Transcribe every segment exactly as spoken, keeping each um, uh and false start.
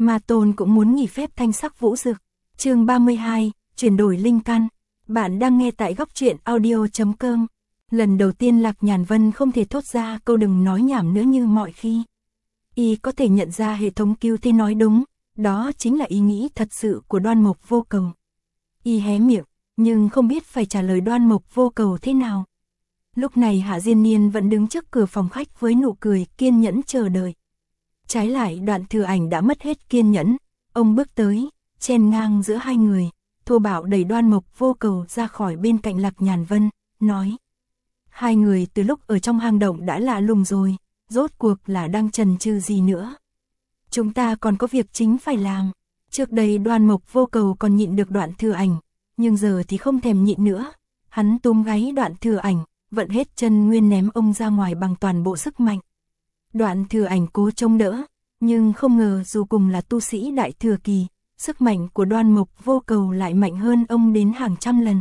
Ma Tôn cũng muốn nghỉ phép thanh sắc vũ dực. Chương ba mươi hai, chuyển đổi linh căn. Bạn đang nghe tại góc truyện audio chấm com. Lần đầu tiên Lạc Nhàn Vân không thể thốt ra câu đừng nói nhảm nữa như mọi khi. Y có thể nhận ra hệ thống cứu thế nói đúng, đó chính là ý nghĩ thật sự của Đoan Mộc Vô Cầu. Y hé miệng, nhưng không biết phải trả lời Đoan Mộc Vô Cầu thế nào. Lúc này Hạ Diên Niên vẫn đứng trước cửa phòng khách với nụ cười kiên nhẫn chờ đợi. Trái lại Đoạn Thừa Ảnh đã mất hết kiên nhẫn, ông bước tới, chen ngang giữa hai người, thô bạo đẩy Đoan Mộc Vô Cầu ra khỏi bên cạnh Lạc Nhàn Vân, nói: hai người từ lúc ở trong hang động đã lạ lùng rồi, rốt cuộc là đang chần chừ gì nữa. Chúng ta còn có việc chính phải làm. Trước đây Đoan Mộc Vô Cầu còn nhịn được Đoạn Thừa Ảnh, nhưng giờ thì không thèm nhịn nữa. Hắn túm gáy Đoạn Thừa Ảnh, vận hết chân nguyên ném ông ra ngoài bằng toàn bộ sức mạnh. Đoạn Thừa Ảnh cố chống đỡ, nhưng không ngờ dù cùng là tu sĩ đại thừa kỳ, sức mạnh của Đoan Mộc Vô Cầu lại mạnh hơn ông đến hàng trăm lần.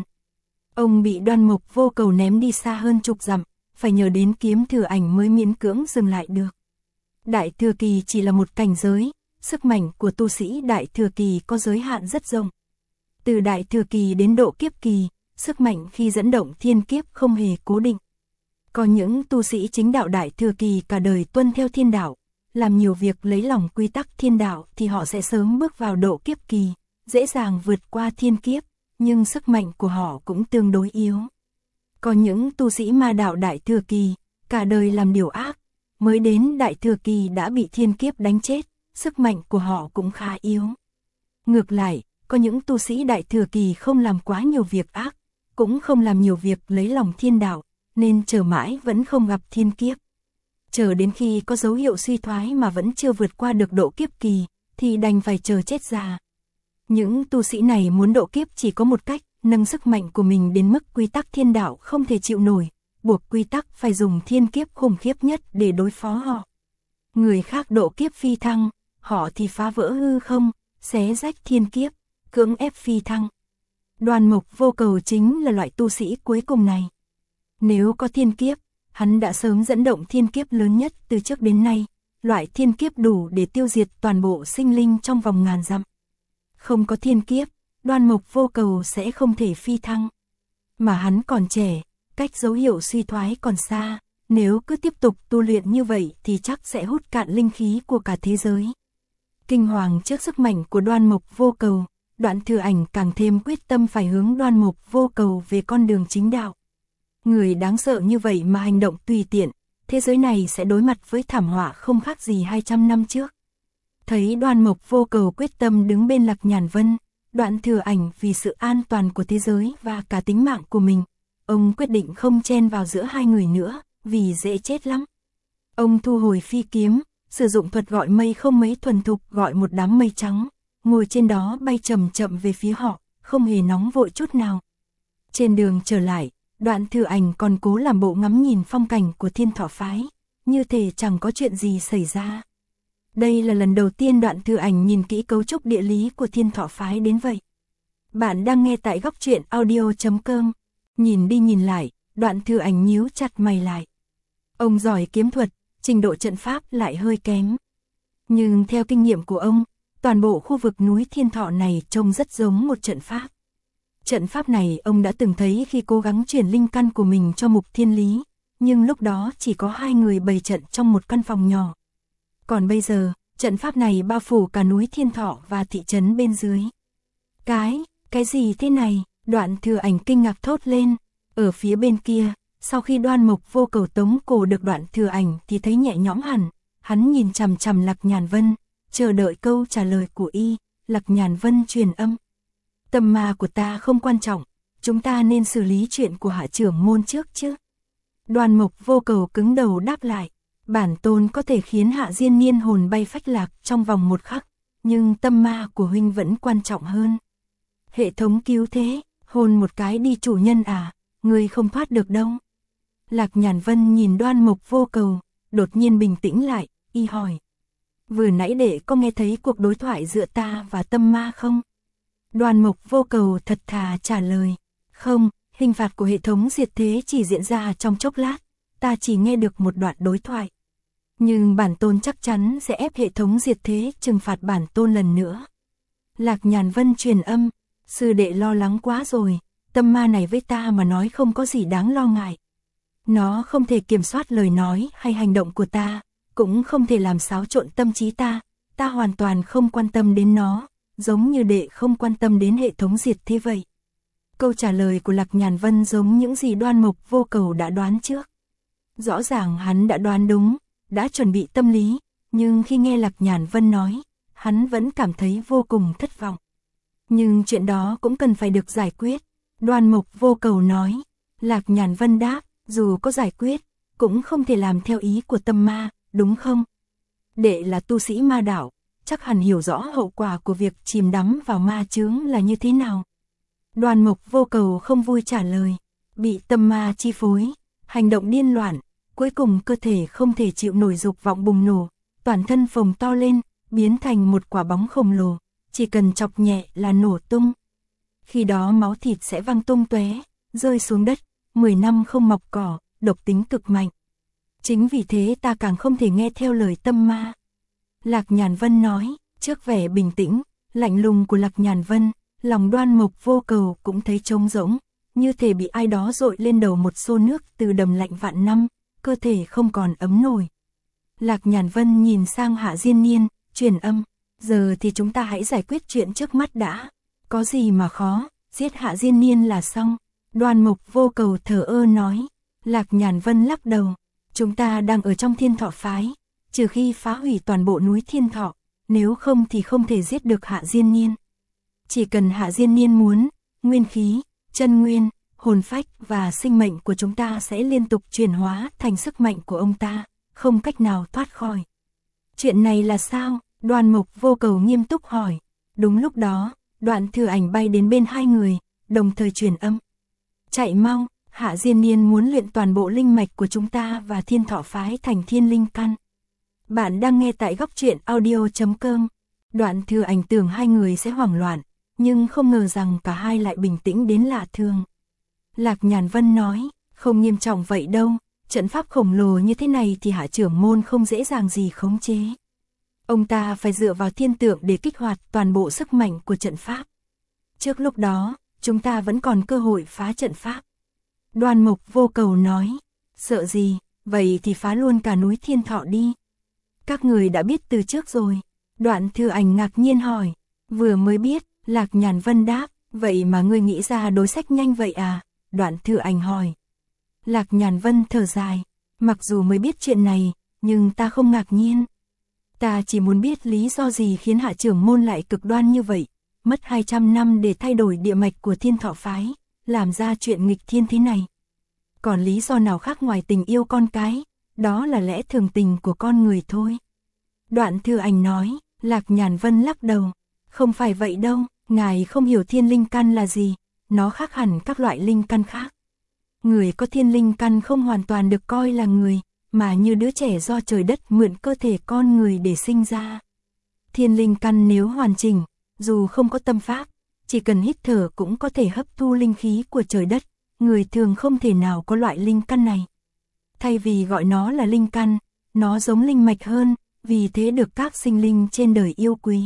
Ông bị Đoan Mộc Vô Cầu ném đi xa hơn chục dặm, phải nhờ đến Kiếm Thừa Ảnh mới miễn cưỡng dừng lại được. Đại thừa kỳ chỉ là một cảnh giới, sức mạnh của tu sĩ đại thừa kỳ có giới hạn rất rộng. Từ đại thừa kỳ đến độ kiếp kỳ, sức mạnh khi dẫn động thiên kiếp không hề cố định. Có những tu sĩ chính đạo đại thừa kỳ cả đời tuân theo thiên đạo, làm nhiều việc lấy lòng quy tắc thiên đạo thì họ sẽ sớm bước vào độ kiếp kỳ, dễ dàng vượt qua thiên kiếp, nhưng sức mạnh của họ cũng tương đối yếu. Có những tu sĩ ma đạo đại thừa kỳ, cả đời làm điều ác, mới đến đại thừa kỳ đã bị thiên kiếp đánh chết, sức mạnh của họ cũng khá yếu. Ngược lại, có những tu sĩ đại thừa kỳ không làm quá nhiều việc ác, cũng không làm nhiều việc lấy lòng thiên đạo, nên chờ mãi vẫn không gặp thiên kiếp. Chờ đến khi có dấu hiệu suy thoái mà vẫn chưa vượt qua được độ kiếp kỳ, thì đành phải chờ chết già. Những tu sĩ này muốn độ kiếp chỉ có một cách, nâng sức mạnh của mình đến mức quy tắc thiên đạo không thể chịu nổi, buộc quy tắc phải dùng thiên kiếp khủng khiếp nhất để đối phó họ. Người khác độ kiếp phi thăng, họ thì phá vỡ hư không, xé rách thiên kiếp, cưỡng ép phi thăng. Đoan Mộc Vô Cầu chính là loại tu sĩ cuối cùng này. Nếu có thiên kiếp, hắn đã sớm dẫn động thiên kiếp lớn nhất từ trước đến nay, loại thiên kiếp đủ để tiêu diệt toàn bộ sinh linh trong vòng ngàn dặm. Không có thiên kiếp, Đoan Mộc Vô Cầu sẽ không thể phi thăng. Mà hắn còn trẻ, cách dấu hiệu suy thoái còn xa, nếu cứ tiếp tục tu luyện như vậy thì chắc sẽ hút cạn linh khí của cả thế giới. Kinh hoàng trước sức mạnh của Đoan Mộc Vô Cầu, Đoạn Thừa Ảnh càng thêm quyết tâm phải hướng Đoan Mộc Vô Cầu về con đường chính đạo. Người đáng sợ như vậy mà hành động tùy tiện, thế giới này sẽ đối mặt với thảm họa không khác gì hai trăm năm trước. Thấy Đoan Mộc Vô Cầu quyết tâm đứng bên Lạc Nhàn Vân, Đoạn Thừa Ảnh vì sự an toàn của thế giới và cả tính mạng của mình, ông quyết định không chen vào giữa hai người nữa, vì dễ chết lắm. Ông thu hồi phi kiếm, sử dụng thuật gọi mây không mấy thuần thục gọi một đám mây trắng, ngồi trên đó bay chậm chậm về phía họ, không hề nóng vội chút nào. Trên đường trở lại, Đoạn Thừa Ảnh còn cố làm bộ ngắm nhìn phong cảnh của Thiên Thọ phái, như thể chẳng có chuyện gì xảy ra. Đây là lần đầu tiên Đoạn Thừa Ảnh nhìn kỹ cấu trúc địa lý của Thiên Thọ phái đến vậy. Bạn đang nghe tại góc truyện audio chấm com. Nhìn đi nhìn lại, Đoạn Thừa Ảnh nhíu chặt mày lại. Ông giỏi kiếm thuật, trình độ trận pháp lại hơi kém. Nhưng theo kinh nghiệm của ông, toàn bộ khu vực núi Thiên Thọ này trông rất giống một trận pháp. Trận pháp này ông đã từng thấy khi cố gắng chuyển linh căn của mình cho Mục Thiên Lý, nhưng lúc đó chỉ có hai người bày trận trong một căn phòng nhỏ. Còn bây giờ, trận pháp này bao phủ cả núi Thiên Thọ và thị trấn bên dưới. Cái, cái gì thế này? Đoạn Thừa Ảnh kinh ngạc thốt lên. Ở phía bên kia, sau khi Đoan Mộc Vô Cầu tống cổ được Đoạn Thừa Ảnh thì thấy nhẹ nhõm hẳn. Hắn nhìn chằm chằm Lạc Nhàn Vân, chờ đợi câu trả lời của y. Lạc Nhàn Vân truyền âm: tâm ma của ta không quan trọng, chúng ta nên xử lý chuyện của Hạ trưởng môn trước chứ. Đoan Mộc Vô Cầu cứng đầu đáp lại: bản tôn có thể khiến Hạ Diên Niên hồn bay phách lạc trong vòng một khắc, nhưng tâm ma của huynh vẫn quan trọng hơn. Hệ thống cứu thế, hôn một cái đi chủ nhân à, ngươi không thoát được đâu. Lạc Nhàn Vân nhìn Đoan Mộc Vô Cầu, đột nhiên bình tĩnh lại, y hỏi: vừa nãy đệ có nghe thấy cuộc đối thoại giữa ta và tâm ma không? Đoan Mộc Vô Cầu thật thà trả lời: không, hình phạt của hệ thống diệt thế chỉ diễn ra trong chốc lát, ta chỉ nghe được một đoạn đối thoại. Nhưng bản tôn chắc chắn sẽ ép hệ thống diệt thế trừng phạt bản tôn lần nữa. Lạc Nhàn Vân truyền âm, sư đệ lo lắng quá rồi, tâm ma này với ta mà nói không có gì đáng lo ngại. Nó không thể kiểm soát lời nói hay hành động của ta, cũng không thể làm xáo trộn tâm trí ta, ta hoàn toàn không quan tâm đến nó, giống như đệ không quan tâm đến hệ thống diệt thế vậy. Câu trả lời của Lạc Nhàn Vân giống những gì Đoan Mộc Vô Cầu đã đoán trước. Rõ ràng hắn đã đoán đúng, đã chuẩn bị tâm lý, nhưng khi nghe Lạc Nhàn Vân nói, hắn vẫn cảm thấy vô cùng thất vọng. Nhưng chuyện đó cũng cần phải được giải quyết. Đoan Mộc Vô Cầu nói. Lạc Nhàn Vân đáp, dù có giải quyết, cũng không thể làm theo ý của tâm ma, đúng không? Đệ là tu sĩ ma đạo, chắc hẳn hiểu rõ hậu quả của việc chìm đắm vào ma chướng là như thế nào. Đoan Mộc Vô Cầu không vui trả lời, bị tâm ma chi phối, hành động điên loạn, cuối cùng cơ thể không thể chịu nổi dục vọng bùng nổ, toàn thân phồng to lên, biến thành một quả bóng khổng lồ, chỉ cần chọc nhẹ là nổ tung. Khi đó máu thịt sẽ văng tung tóe, rơi xuống đất, mười năm không mọc cỏ, độc tính cực mạnh. Chính vì thế ta càng không thể nghe theo lời tâm ma. Lạc Nhàn Vân nói, trước vẻ bình tĩnh, lạnh lùng của Lạc Nhàn Vân, lòng Đoan Mộc Vô Cầu cũng thấy trống rỗng, như thể bị ai đó dội lên đầu một xô nước từ đầm lạnh vạn năm, cơ thể không còn ấm nổi. Lạc Nhàn Vân nhìn sang Hạ Diên Niên, truyền âm, giờ thì chúng ta hãy giải quyết chuyện trước mắt đã, có gì mà khó, giết Hạ Diên Niên là xong. Đoan Mộc Vô Cầu thờ ơ nói. Lạc Nhàn Vân lắc đầu, chúng ta đang ở trong Thiên Thọ phái, trừ khi phá hủy toàn bộ núi Thiên Thọ, nếu không thì không thể giết được Hạ Diên Niên. Chỉ cần Hạ Diên Niên muốn, nguyên khí, chân nguyên, hồn phách và sinh mệnh của chúng ta sẽ liên tục chuyển hóa thành sức mạnh của ông ta, không cách nào thoát khỏi. Chuyện này là sao? Đoan Mộc Vô Cầu nghiêm túc hỏi. Đúng lúc đó, Đoạn Thừa Ảnh bay đến bên hai người, đồng thời truyền âm. Chạy mau, Hạ Diên Niên muốn luyện toàn bộ linh mạch của chúng ta và Thiên Thọ phái thành thiên linh căn. Bạn đang nghe tại góc truyện audio chấm com. Đoạn Thừa Ảnh tưởng hai người sẽ hoảng loạn, nhưng không ngờ rằng cả hai lại bình tĩnh đến lạ thường. Lạc Nhàn Vân nói, không nghiêm trọng vậy đâu, trận pháp khổng lồ như thế này thì Hạ trưởng môn không dễ dàng gì khống chế. Ông ta phải dựa vào thiên tượng để kích hoạt toàn bộ sức mạnh của trận pháp. Trước lúc đó, chúng ta vẫn còn cơ hội phá trận pháp. Đoan Mộc Vô Cầu nói, sợ gì, vậy thì phá luôn cả núi Thiên Thọ đi. Các người đã biết từ trước rồi. Đoạn Thừa Ảnh ngạc nhiên hỏi, vừa mới biết. Lạc Nhàn Vân đáp, vậy mà ngươi nghĩ ra đối sách nhanh vậy à? Đoạn Thừa Ảnh hỏi. Lạc Nhàn Vân thở dài, mặc dù mới biết chuyện này, nhưng ta không ngạc nhiên. Ta chỉ muốn biết lý do gì khiến Hạ trưởng môn lại cực đoan như vậy, mất hai trăm năm để thay đổi địa mạch của Thiên Thọ phái, làm ra chuyện nghịch thiên thế này. Còn lý do nào khác ngoài tình yêu con cái, đó là lẽ thường tình của con người thôi. Đoạn Thừa Ảnh nói. Lạc Nhàn Vân lắc đầu, không phải vậy đâu, ngài không hiểu thiên linh căn là gì, nó khác hẳn các loại linh căn khác. Người có thiên linh căn không hoàn toàn được coi là người, mà như đứa trẻ do trời đất mượn cơ thể con người để sinh ra. Thiên linh căn nếu hoàn chỉnh, dù không có tâm pháp, chỉ cần hít thở cũng có thể hấp thu linh khí của trời đất, người thường không thể nào có loại linh căn này. Thay vì gọi nó là linh căn, nó giống linh mạch hơn, vì thế được các sinh linh trên đời yêu quý.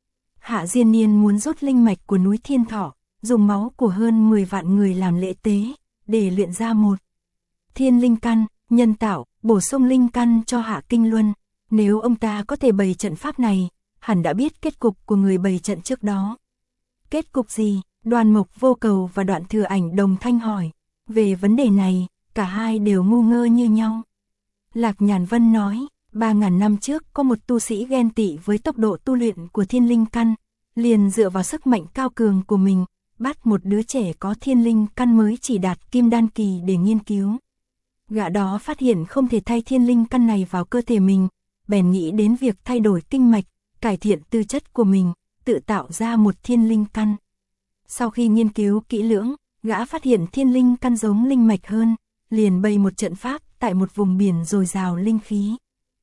Hạ Diên Niên muốn rút linh mạch của núi Thiên Thọ, dùng máu của hơn mười vạn người làm lễ tế, để luyện ra một thiên linh căn, nhân tạo, bổ sung linh căn cho Hạ Kinh Luân. Nếu ông ta có thể bày trận pháp này, hẳn đã biết kết cục của người bày trận trước đó. Kết cục gì? Đoan Mộc Vô Cầu và Đoạn Thừa Ảnh đồng thanh hỏi. Về vấn đề này, cả hai đều ngu ngơ như nhau. Lạc Nhàn Vân nói, ba ngàn năm trước có một tu sĩ ghen tị với tốc độ tu luyện của thiên linh căn, liền dựa vào sức mạnh cao cường của mình, bắt một đứa trẻ có thiên linh căn mới chỉ đạt kim đan kỳ để nghiên cứu. Gã đó phát hiện không thể thay thiên linh căn này vào cơ thể mình, bèn nghĩ đến việc thay đổi kinh mạch, cải thiện tư chất của mình, tự tạo ra một thiên linh căn. Sau khi nghiên cứu kỹ lưỡng, gã phát hiện thiên linh căn giống linh mạch hơn, liền bày một trận pháp tại một vùng biển dồi dào linh khí.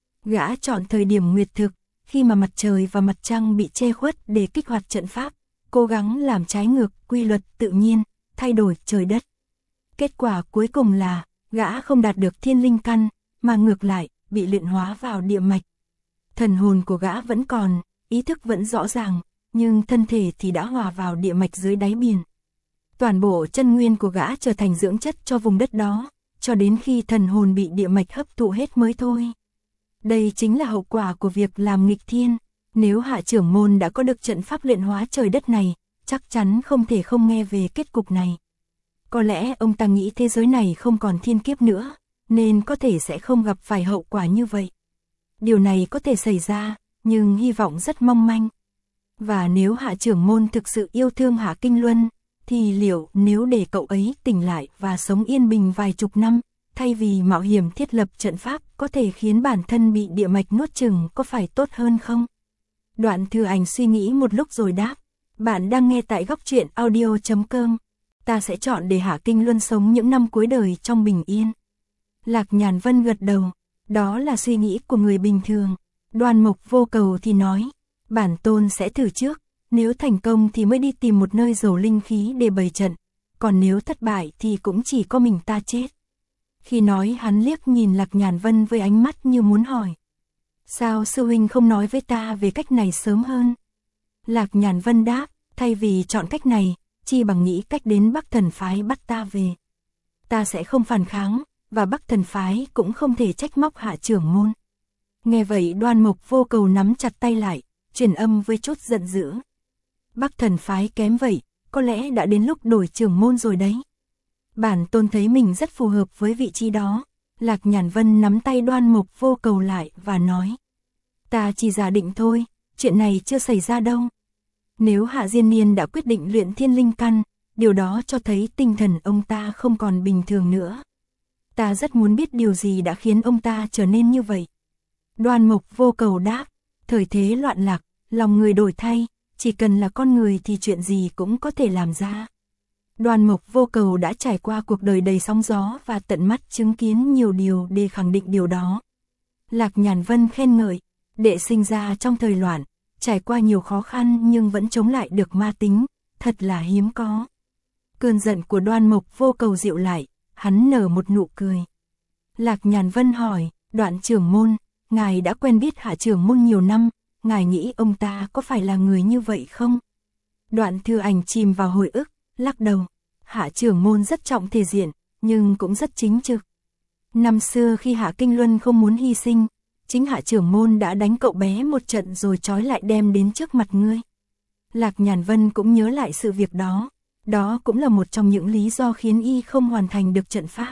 Gã chọn thời điểm nguyệt thực, khi mà mặt trời và mặt trăng bị che khuất để kích hoạt trận pháp, cố gắng làm trái ngược quy luật tự nhiên, thay đổi trời đất. Kết quả cuối cùng là, gã không đạt được thiên linh căn, mà ngược lại, bị luyện hóa vào địa mạch. Thần hồn của gã vẫn còn, ý thức vẫn rõ ràng, nhưng thân thể thì đã hòa vào địa mạch dưới đáy biển. Toàn bộ chân nguyên của gã trở thành dưỡng chất cho vùng đất đó, cho đến khi thần hồn bị địa mạch hấp thụ hết mới thôi. Đây chính là hậu quả của việc làm nghịch thiên. Nếu Hạ trưởng môn đã có được trận pháp luyện hóa trời đất này, chắc chắn không thể không nghe về kết cục này. Có lẽ ông ta nghĩ thế giới này không còn thiên kiếp nữa, nên có thể sẽ không gặp phải hậu quả như vậy. Điều này có thể xảy ra, nhưng hy vọng rất mong manh. Và nếu Hạ trưởng môn thực sự yêu thương Hạ Kinh Luân, thì liệu nếu để cậu ấy tỉnh lại và sống yên bình vài chục năm, thay vì mạo hiểm thiết lập trận pháp có thể khiến bản thân bị địa mạch nuốt chửng có phải tốt hơn không? Đoạn Thừa Ảnh suy nghĩ một lúc rồi đáp, bạn đang nghe tại góc truyện audio chấm com. Ta sẽ chọn để Hạ Kinh Luân sống những năm cuối đời trong bình yên. Lạc Nhàn Vân gật đầu, đó là suy nghĩ của người bình thường. Đoan Mộc Vô Cầu thì nói, bản tôn sẽ thử trước, nếu thành công thì mới đi tìm một nơi giàu linh khí để bày trận, còn nếu thất bại thì cũng chỉ có mình ta chết. Khi nói hắn liếc nhìn Lạc Nhàn Vân với ánh mắt như muốn hỏi, sao sư huynh không nói với ta về cách này sớm hơn? Lạc Nhàn Vân đáp, thay vì chọn cách này, chi bằng nghĩ cách đến Bắc Thần Phái bắt ta về. Ta sẽ không phản kháng, và Bắc Thần Phái cũng không thể trách móc Hạ trưởng môn. Nghe vậy Đoan Mộc Vô Cầu nắm chặt tay lại, truyền âm với chút giận dữ. Bắc Thần Phái kém vậy, có lẽ đã đến lúc đổi trưởng môn rồi đấy. Bản tôn thấy mình rất phù hợp với vị trí đó. Lạc Nhàn Vân nắm tay Đoan Mộc Vô Cầu lại và nói, ta chỉ giả định thôi, chuyện này chưa xảy ra đâu. Nếu Hạ Diên Niên đã quyết định luyện thiên linh căn, điều đó cho thấy tinh thần ông ta không còn bình thường nữa. Ta rất muốn biết điều gì đã khiến ông ta trở nên như vậy. Đoan Mộc Vô Cầu đáp, thời thế loạn lạc, lòng người đổi thay, chỉ cần là con người thì chuyện gì cũng có thể làm ra. Đoan Mộc Vô Cầu đã trải qua cuộc đời đầy sóng gió và tận mắt chứng kiến nhiều điều để khẳng định điều đó. Lạc Nhàn Vân khen ngợi, đệ sinh ra trong thời loạn, trải qua nhiều khó khăn nhưng vẫn chống lại được ma tính, thật là hiếm có. Cơn giận của Đoan Mộc Vô Cầu dịu lại, hắn nở một nụ cười. Lạc Nhàn Vân hỏi, Đoạn trưởng môn, ngài đã quen biết Hạ trưởng môn nhiều năm, ngài nghĩ ông ta có phải là người như vậy không? Đoạn Thừa Ảnh chìm vào hồi ức, lắc đầu, Hạ trưởng môn rất trọng thể diện, nhưng cũng rất chính trực. Năm xưa khi Hạ Kinh Luân không muốn hy sinh, chính Hạ trưởng môn đã đánh cậu bé một trận rồi trói lại đem đến trước mặt ngươi. Lạc Nhàn Vân cũng nhớ lại sự việc đó, đó cũng là một trong những lý do khiến y không hoàn thành được trận pháp.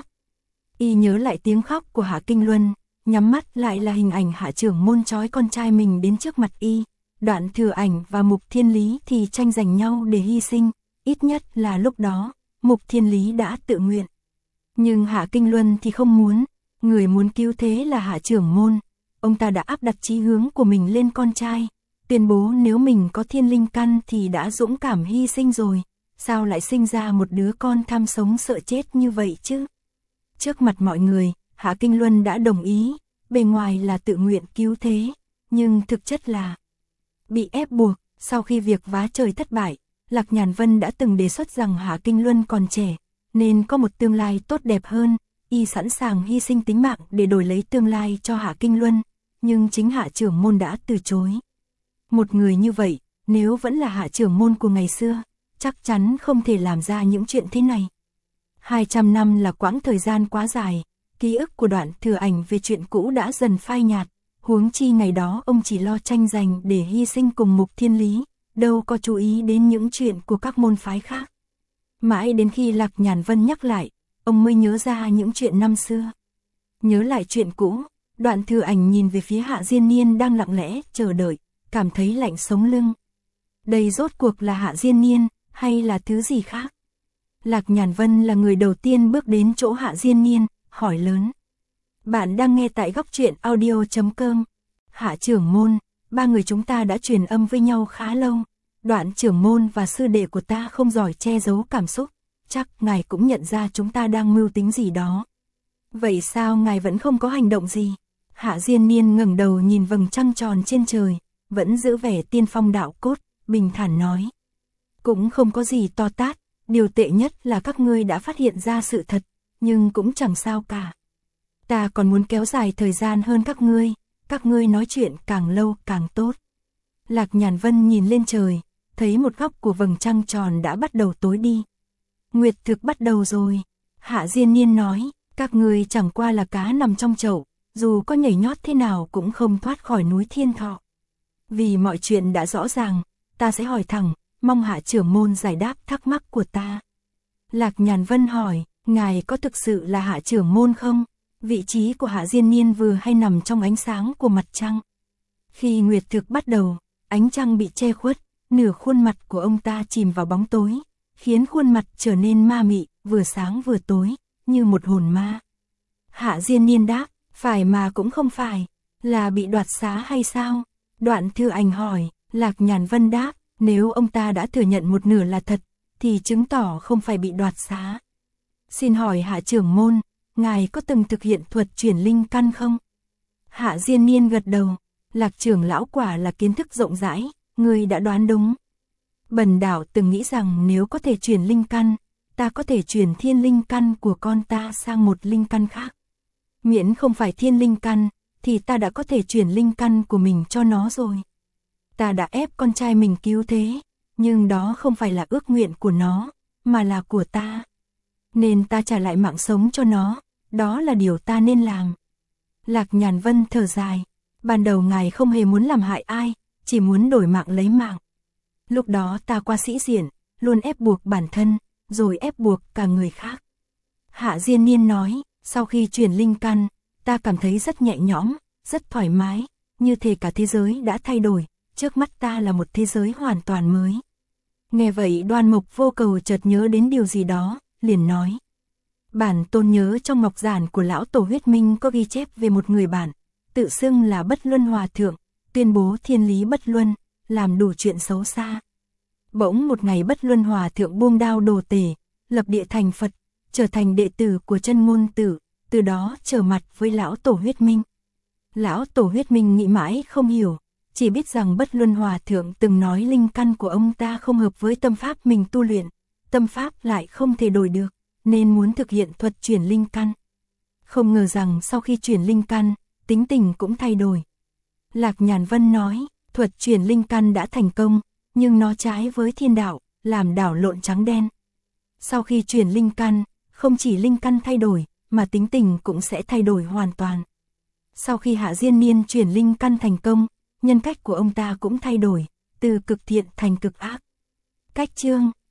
Y nhớ lại tiếng khóc của Hạ Kinh Luân, nhắm mắt lại là hình ảnh Hạ trưởng môn trói con trai mình đến trước mặt y. Đoạn Thừa Ảnh và Mục Thiên Lý thì tranh giành nhau để hy sinh, ít nhất là lúc đó, Mục Thiên Lý đã tự nguyện. Nhưng Hạ Kinh Luân thì không muốn, người muốn cứu thế là Hạ trưởng môn. Ông ta đã áp đặt chí hướng của mình lên con trai, tuyên bố nếu mình có thiên linh căn thì đã dũng cảm hy sinh rồi, sao lại sinh ra một đứa con tham sống sợ chết như vậy chứ? Trước mặt mọi người, Hạ Kinh Luân đã đồng ý, bề ngoài là tự nguyện cứu thế, nhưng thực chất là bị ép buộc. Sau khi việc vá trời thất bại, Lạc Nhàn Vân đã từng đề xuất rằng Hạ Kinh Luân còn trẻ, nên có một tương lai tốt đẹp hơn, y sẵn sàng hy sinh tính mạng để đổi lấy tương lai cho Hạ Kinh Luân, nhưng chính Hạ trưởng môn đã từ chối. Một người như vậy, nếu vẫn là Hạ trưởng môn của ngày xưa, chắc chắn không thể làm ra những chuyện thế này. hai trăm năm là quãng thời gian quá dài, ký ức của Đoạn Thừa Ảnh về chuyện cũ đã dần phai nhạt, huống chi ngày đó ông chỉ lo tranh giành để hy sinh cùng Mục Thiên Lý, đâu có chú ý đến những chuyện của các môn phái khác. Mãi đến khi Lạc Nhàn Vân nhắc lại, ông mới nhớ ra những chuyện năm xưa. Nhớ lại chuyện cũ, Đoạn Thừa Ảnh nhìn về phía Hạ Diên Niên đang lặng lẽ chờ đợi, cảm thấy lạnh sống lưng. Đây rốt cuộc là Hạ Diên Niên, hay là thứ gì khác? Lạc Nhàn Vân là người đầu tiên bước đến chỗ Hạ Diên Niên, hỏi lớn. Bạn đang nghe tại góc truyện audio chấm com. Hạ trưởng môn, ba người chúng ta đã truyền âm với nhau khá lâu. Đoạn trưởng môn và sư đệ của ta không giỏi che giấu cảm xúc, chắc ngài cũng nhận ra chúng ta đang mưu tính gì đó. Vậy sao ngài vẫn không có hành động gì? Hạ Diên Niên ngẩng đầu nhìn vầng trăng tròn trên trời, vẫn giữ vẻ tiên phong đạo cốt, bình thản nói. Cũng không có gì to tát, điều tệ nhất là các ngươi đã phát hiện ra sự thật, nhưng cũng chẳng sao cả. Ta còn muốn kéo dài thời gian hơn các ngươi, các ngươi nói chuyện càng lâu càng tốt. Lạc Nhàn Vân nhìn lên trời, thấy một góc của vầng trăng tròn đã bắt đầu tối đi. Nguyệt thực bắt đầu rồi. Hạ Diên Niên nói, các ngươi chẳng qua là cá nằm trong chậu, dù có nhảy nhót thế nào cũng không thoát khỏi núi Thiên Thọ. Vì mọi chuyện đã rõ ràng, ta sẽ hỏi thẳng, mong Hạ trưởng môn giải đáp thắc mắc của ta. Lạc Nhàn Vân hỏi, ngài có thực sự là Hạ trưởng môn không? Vị trí của Hạ Diên Niên vừa hay nằm trong ánh sáng của mặt trăng. Khi nguyệt thực bắt đầu, ánh trăng bị che khuất, nửa khuôn mặt của ông ta chìm vào bóng tối, khiến khuôn mặt trở nên ma mị, vừa sáng vừa tối, như một hồn ma. Hạ Diên Niên đáp, phải mà cũng không phải, là bị đoạt xá hay sao? Đoạn Thư Ảnh hỏi. Lạc Nhàn Vân đáp, nếu ông ta đã thừa nhận một nửa là thật, thì chứng tỏ không phải bị đoạt xá. Xin hỏi Hạ trưởng môn, ngài có từng thực hiện thuật chuyển linh căn không? Hạ Diên Niên gật đầu, Lạc trưởng lão quả là kiến thức rộng rãi, người đã đoán đúng. Bần đạo từng nghĩ rằng nếu có thể chuyển linh căn, ta có thể chuyển thiên linh căn của con ta sang một linh căn khác. Miễn không phải thiên linh căn, thì ta đã có thể chuyển linh căn của mình cho nó rồi. Ta đã ép con trai mình cứu thế, nhưng đó không phải là ước nguyện của nó, mà là của ta. Nên ta trả lại mạng sống cho nó, đó là điều ta nên làm. Lạc Nhàn Vân thở dài, ban đầu ngài không hề muốn làm hại ai, chỉ muốn đổi mạng lấy mạng. Lúc đó ta qua sĩ diện, luôn ép buộc bản thân, rồi ép buộc cả người khác. Hạ Diên Niên nói, sau khi chuyển linh căn, ta cảm thấy rất nhẹ nhõm, rất thoải mái, như thể cả thế giới đã thay đổi, trước mắt ta là một thế giới hoàn toàn mới. Nghe vậy Đoan Mộc Vô Cầu chợt nhớ đến điều gì đó, liền nói. Bản tôn nhớ trong ngọc giản của lão tổ huyết minh có ghi chép về một người bạn, tự xưng là Bất Luân Hòa Thượng, tuyên bố thiên lý bất luân, làm đủ chuyện xấu xa. Bỗng một ngày Bất Luân Hòa Thượng buông đao đồ tể, lập địa thành Phật, trở thành đệ tử của Chân Ngôn Tử, từ đó trở mặt với lão tổ huyết minh. Lão tổ huyết minh nghĩ mãi không hiểu, chỉ biết rằng Bất Luân Hòa Thượng từng nói linh căn của ông ta không hợp với tâm pháp mình tu luyện, tâm pháp lại không thể đổi được, nên muốn thực hiện thuật chuyển linh căn. Không ngờ rằng sau khi chuyển linh căn, tính tình cũng thay đổi. Lạc Nhàn Vân nói, thuật chuyển linh căn đã thành công, nhưng nó trái với thiên đạo, làm đảo lộn trắng đen. Sau khi chuyển linh căn, không chỉ linh căn thay đổi, mà tính tình cũng sẽ thay đổi hoàn toàn. Sau khi Hạ Diên Niên chuyển linh căn thành công, nhân cách của ông ta cũng thay đổi, từ cực thiện thành cực ác. Cách chương